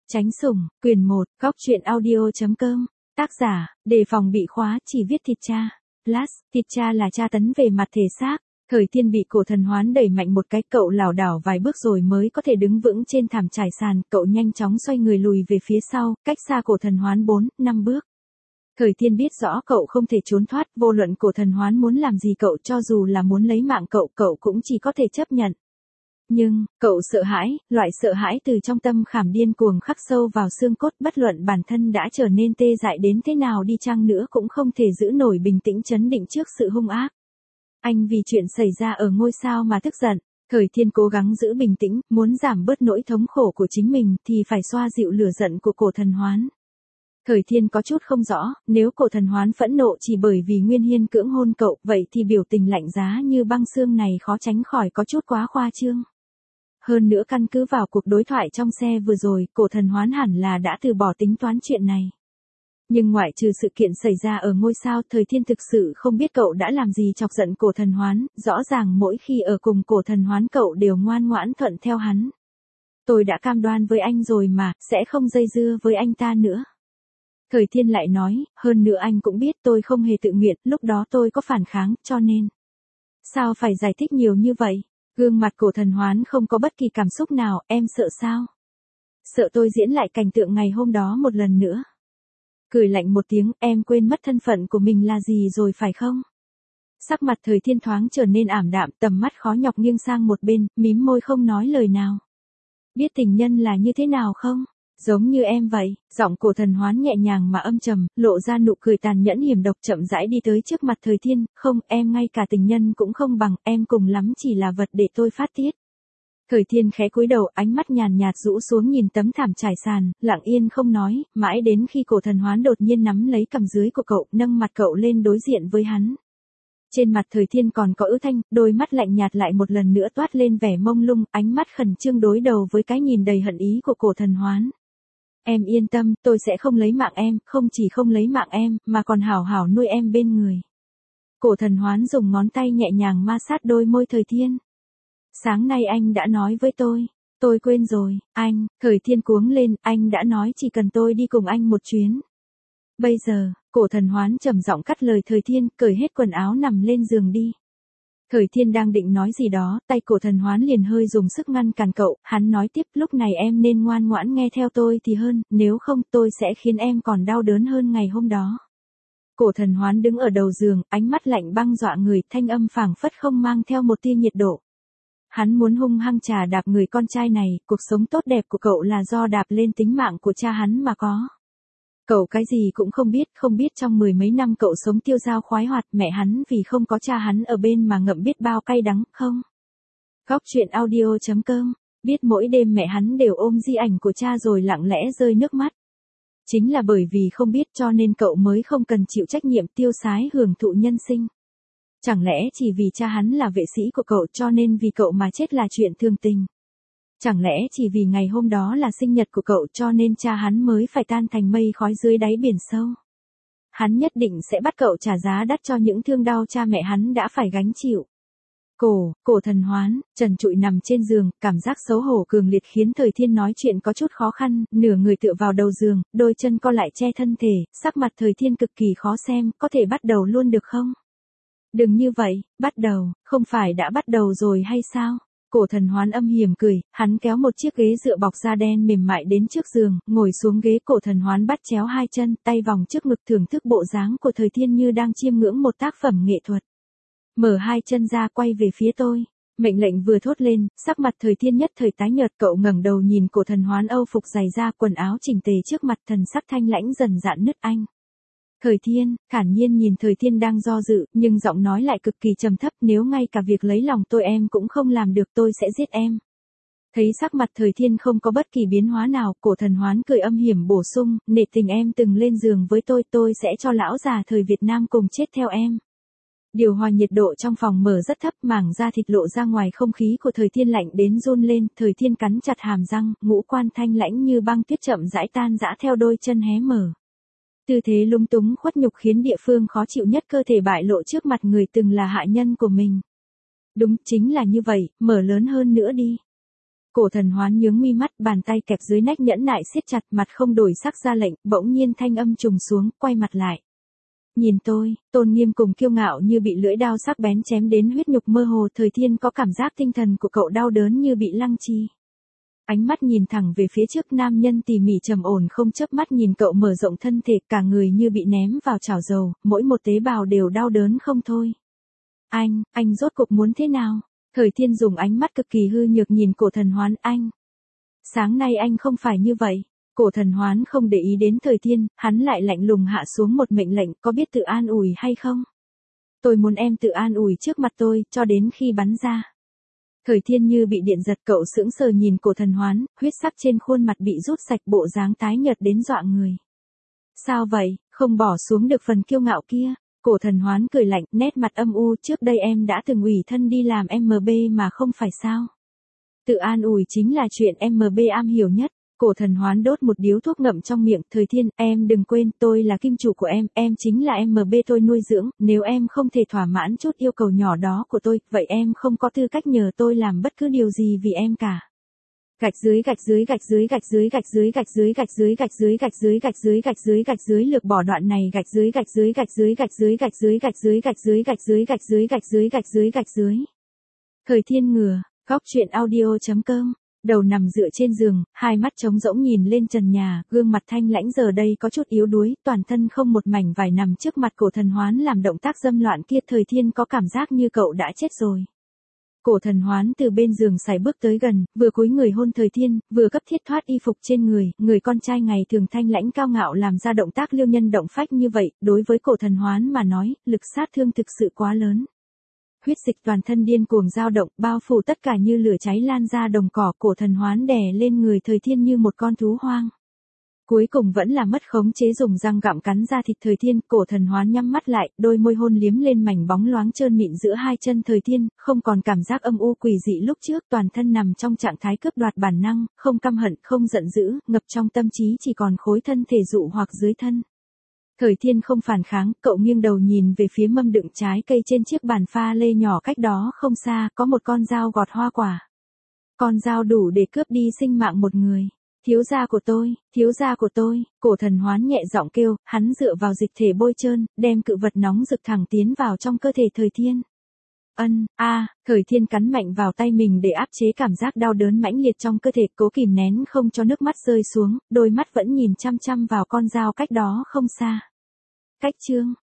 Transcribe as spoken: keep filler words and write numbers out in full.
Tránh sủng, quyền một, góc truyện audio.com, tác giả, đề phòng bị khóa chỉ viết thịt cha. Plus, thịt cha là tra tấn về mặt thể xác. Thời Thiên bị Cổ Thần Hoán đẩy mạnh một cái, cậu lảo đảo vài bước rồi mới có thể đứng vững trên thảm trải sàn, cậu nhanh chóng xoay người lùi về phía sau, cách xa Cổ Thần Hoán bốn, năm bước. Thời Thiên biết rõ cậu không thể trốn thoát, vô luận Cổ Thần Hoán muốn làm gì cậu, cho dù là muốn lấy mạng cậu, cậu cũng chỉ có thể chấp nhận. Nhưng, cậu sợ hãi, loại sợ hãi từ trong tâm khảm điên cuồng khắc sâu vào xương cốt, bất luận bản thân đã trở nên tê dại đến thế nào đi chăng nữa cũng không thể giữ nổi bình tĩnh trấn định trước sự hung ác. Anh vì chuyện xảy ra ở ngôi sao mà tức giận. Thời Thiên cố gắng giữ bình tĩnh, muốn giảm bớt nỗi thống khổ của chính mình thì phải xoa dịu lửa giận của Cổ Thần Hoán. Thời Thiên có chút không rõ, nếu Cổ Thần Hoán phẫn nộ chỉ bởi vì Nguyên Hiên cưỡng hôn cậu, vậy thì biểu tình lạnh giá như băng xương này khó tránh khỏi có chút quá khoa trương. Hơn nữa căn cứ vào cuộc đối thoại trong xe vừa rồi, Cổ Thần Hoán hẳn là đã từ bỏ tính toán chuyện này. Nhưng ngoại trừ sự kiện xảy ra ở ngôi sao, Thời Thiên thực sự không biết cậu đã làm gì chọc giận Cổ Thần Hoán, rõ ràng mỗi khi ở cùng Cổ Thần Hoán cậu đều ngoan ngoãn thuận theo hắn. Tôi đã cam đoan với anh rồi mà, sẽ không dây dưa với anh ta nữa. Thời Thiên lại nói, hơn nữa anh cũng biết tôi không hề tự nguyện, lúc đó tôi có phản kháng, cho nên. Sao phải giải thích nhiều như vậy? Gương mặt Cổ Thần Hoán không có bất kỳ cảm xúc nào, em sợ sao? Sợ tôi diễn lại cảnh tượng ngày hôm đó một lần nữa. Cười lạnh một tiếng, em quên mất thân phận của mình là gì rồi phải không? Sắc mặt Thời Thiên thoáng trở nên ảm đạm, tầm mắt khó nhọc nghiêng sang một bên, mím môi không nói lời nào. Biết tình nhân là như thế nào không? Giống như em vậy. Giọng Cổ Thần Hoán nhẹ nhàng mà âm trầm, lộ ra nụ cười tàn nhẫn hiểm độc, chậm rãi đi tới trước mặt Thời Thiên. Không, em ngay cả tình nhân cũng không bằng, em cùng lắm chỉ là vật để tôi phát tiết. Thời Thiên khẽ cúi đầu, ánh mắt nhàn nhạt rũ xuống nhìn tấm thảm trải sàn, lặng yên không nói, mãi đến khi Cổ Thần Hoán đột nhiên nắm lấy cằm dưới của cậu, nâng mặt cậu lên đối diện với hắn. Trên mặt Thời Thiên còn có ứ thanh, đôi mắt lạnh nhạt lại một lần nữa toát lên vẻ mông lung, ánh mắt khẩn trương đối đầu với cái nhìn đầy hận ý của Cổ Thần Hoán. Em yên tâm, tôi sẽ không lấy mạng em, không chỉ không lấy mạng em, mà còn hảo hảo nuôi em bên người. Cổ Thần Hoán dùng ngón tay nhẹ nhàng ma sát đôi môi Thời Thiên. Sáng nay anh đã nói với tôi, tôi quên rồi, anh. Thời Thiên cuống lên, anh đã nói chỉ cần tôi đi cùng anh một chuyến. Bây giờ, Cổ Thần Hoán trầm giọng cắt lời Thời Thiên, cởi hết quần áo nằm lên giường đi. Thời Thiên đang định nói gì đó, tay Cổ Thần Hoán liền hơi dùng sức ngăn cản cậu, hắn nói tiếp, lúc này em nên ngoan ngoãn nghe theo tôi thì hơn, nếu không tôi sẽ khiến em còn đau đớn hơn ngày hôm đó. Cổ Thần Hoán đứng ở đầu giường, ánh mắt lạnh băng dọa người, thanh âm phảng phất không mang theo một tia nhiệt độ. Hắn muốn hung hăng trà đạp người con trai này, cuộc sống tốt đẹp của cậu là do đạp lên tính mạng của cha hắn mà có. Cậu cái gì cũng không biết, không biết trong mười mấy năm cậu sống tiêu dao khoái hoạt, mẹ hắn vì không có cha hắn ở bên mà ngậm biết bao cay đắng, không? Góc truyện audio.com, biết mỗi đêm mẹ hắn đều ôm di ảnh của cha rồi lặng lẽ rơi nước mắt. Chính là bởi vì không biết cho nên cậu mới không cần chịu trách nhiệm tiêu sái hưởng thụ nhân sinh. Chẳng lẽ chỉ vì cha hắn là vệ sĩ của cậu cho nên vì cậu mà chết là chuyện thường tình? Chẳng lẽ chỉ vì ngày hôm đó là sinh nhật của cậu cho nên cha hắn mới phải tan thành mây khói dưới đáy biển sâu? Hắn nhất định sẽ bắt cậu trả giá đắt cho những thương đau cha mẹ hắn đã phải gánh chịu. Cổ, Cổ Thần Hoán, trần trụi nằm trên giường, cảm giác xấu hổ cường liệt khiến Thời Thiên nói chuyện có chút khó khăn, nửa người tựa vào đầu giường, đôi chân co lại che thân thể, sắc mặt Thời Thiên cực kỳ khó xem, có thể bắt đầu luôn được không? Đừng như vậy, bắt đầu, không phải đã bắt đầu rồi hay sao? Cổ Thần Hoán âm hiểm cười, hắn kéo một chiếc ghế dựa bọc da đen mềm mại đến trước giường, ngồi xuống ghế. Cổ Thần Hoán bắt chéo hai chân, tay vòng trước ngực thưởng thức bộ dáng của Thời Thiên như đang chiêm ngưỡng một tác phẩm nghệ thuật. Mở hai chân ra quay về phía tôi. Mệnh lệnh vừa thốt lên, sắc mặt Thời Thiên nhất thời tái nhợt, cậu ngẩng đầu nhìn Cổ Thần Hoán âu phục dày da quần áo chỉnh tề trước mặt, thần sắc thanh lãnh dần dạn nứt anh. Thời Thiên, thản nhiên nhìn Thời Thiên đang do dự, nhưng giọng nói lại cực kỳ trầm thấp, nếu ngay cả việc lấy lòng tôi em cũng không làm được tôi sẽ giết em. Thấy sắc mặt Thời Thiên không có bất kỳ biến hóa nào, Cổ Thần Hoán cười âm hiểm bổ sung, nể tình em từng lên giường với tôi, tôi sẽ cho lão già thời Việt Nam cùng chết theo em. Điều hòa nhiệt độ trong phòng mở rất thấp, mảng da thịt lộ ra ngoài, không khí của Thời Thiên lạnh đến run lên, Thời Thiên cắn chặt hàm răng, ngũ quan thanh lãnh như băng tuyết chậm rãi tan rã theo đôi chân hé mở. Tư thế lúng túng khuất nhục khiến địa phương khó chịu nhất cơ thể bại lộ trước mặt người từng là hạ nhân của mình. Đúng, chính là như vậy, mở lớn hơn nữa đi. Cổ thần hoán nhướng mi mắt, bàn tay kẹp dưới nách nhẫn nại siết chặt, mặt không đổi sắc ra lệnh, bỗng nhiên thanh âm trùng xuống, quay mặt lại. Nhìn tôi, tôn nghiêm cùng kiêu ngạo như bị lưỡi dao sắc bén chém đến huyết nhục mơ hồ. Thời Thiên có cảm giác tinh thần của cậu đau đớn như bị lăng chi. Ánh mắt nhìn thẳng về phía trước, nam nhân tỉ mỉ trầm ổn không chớp mắt nhìn cậu mở rộng thân thể, cả người như bị ném vào chảo dầu, mỗi một tế bào đều đau đớn không thôi. Anh, anh rốt cuộc muốn thế nào? Thời Thiên dùng ánh mắt cực kỳ hư nhược nhìn cổ thần hoán. Anh, sáng nay anh không phải như vậy. Cổ thần hoán không để ý đến Thời Thiên, hắn lại lạnh lùng hạ xuống một mệnh lệnh, có biết tự an ủi hay không? Tôi muốn em tự an ủi trước mặt tôi, cho đến khi bắn ra. Thời Thiên như bị điện giật, cậu sững sờ nhìn cổ thần hoán, huyết sắc trên khuôn mặt bị rút sạch, bộ dáng tái nhợt đến dọa người. Sao vậy, không bỏ xuống được phần kiêu ngạo kia? Cổ thần hoán cười lạnh, nét mặt âm u, trước đây em đã từng ủy thân đi làm em bê mà không phải sao? Tự an ủi chính là chuyện em bê am hiểu nhất. Cổ thần hoán đốt một điếu thuốc ngậm trong miệng. Thời Thiên, em đừng quên, tôi là kim chủ của em, em chính là em bê tôi nuôi dưỡng, nếu em không thể thỏa mãn chút yêu cầu nhỏ đó của tôi, vậy em không có tư cách nhờ tôi làm bất cứ điều gì vì em cả. Gạch dưới gạch dưới gạch dưới gạch dưới gạch dưới gạch dưới gạch dưới gạch dưới gạch dưới gạch dưới gạch dưới gạch dưới lược bỏ đoạn này, gạch dưới gạch dưới gạch dưới gạch dưới gạch dưới gạch dưới gạch dưới gạch dưới gạch dưới gạch dưới gạch dưới gạch dưới. Thời Thiên ngửa, góc truyện audio chấm com. Đầu nằm dựa trên giường, hai mắt trống rỗng nhìn lên trần nhà, gương mặt thanh lãnh giờ đây có chút yếu đuối, toàn thân không một mảnh vải nằm trước mặt cổ thần hoán làm động tác dâm loạn kia. Thời Thiên có cảm giác như cậu đã chết rồi. Cổ thần hoán từ bên giường sải bước tới gần, vừa cúi người hôn Thời Thiên, vừa cấp thiết thoát y phục trên người. Người con trai ngày thường thanh lãnh cao ngạo làm ra động tác liêu nhân động phách như vậy, đối với cổ thần hoán mà nói, lực sát thương thực sự quá lớn. Huyết dịch toàn thân điên cuồng dao động, bao phủ tất cả như lửa cháy lan ra đồng cỏ. Cổ thần hoán đè lên người Thời Thiên như một con thú hoang. Cuối cùng vẫn là mất khống chế, dùng răng gặm cắn ra thịt Thời Thiên. Cổ thần hoán nhắm mắt lại, đôi môi hôn liếm lên mảnh bóng loáng trơn mịn giữa hai chân Thời Thiên, không còn cảm giác âm u quỷ dị lúc trước, toàn thân nằm trong trạng thái cướp đoạt bản năng, không căm hận, không giận dữ, ngập trong tâm trí chỉ còn khối thân thể dụ hoặc dưới thân. Thời Thiên không phản kháng, cậu nghiêng đầu nhìn về phía mâm đựng trái cây trên chiếc bàn pha lê nhỏ cách đó không xa, có một con dao gọt hoa quả. Con dao đủ để cướp đi sinh mạng một người. Thiếu gia của tôi, thiếu gia của tôi, cổ thần hoán nhẹ giọng kêu, hắn dựa vào dịch thể bôi trơn, đem cự vật nóng rực thẳng tiến vào trong cơ thể Thời Thiên. Ân, a, Thời Thiên cắn mạnh vào tay mình để áp chế cảm giác đau đớn mãnh liệt trong cơ thể, cố kìm nén không cho nước mắt rơi xuống, đôi mắt vẫn nhìn chăm chăm vào con dao cách đó không xa. Cách chương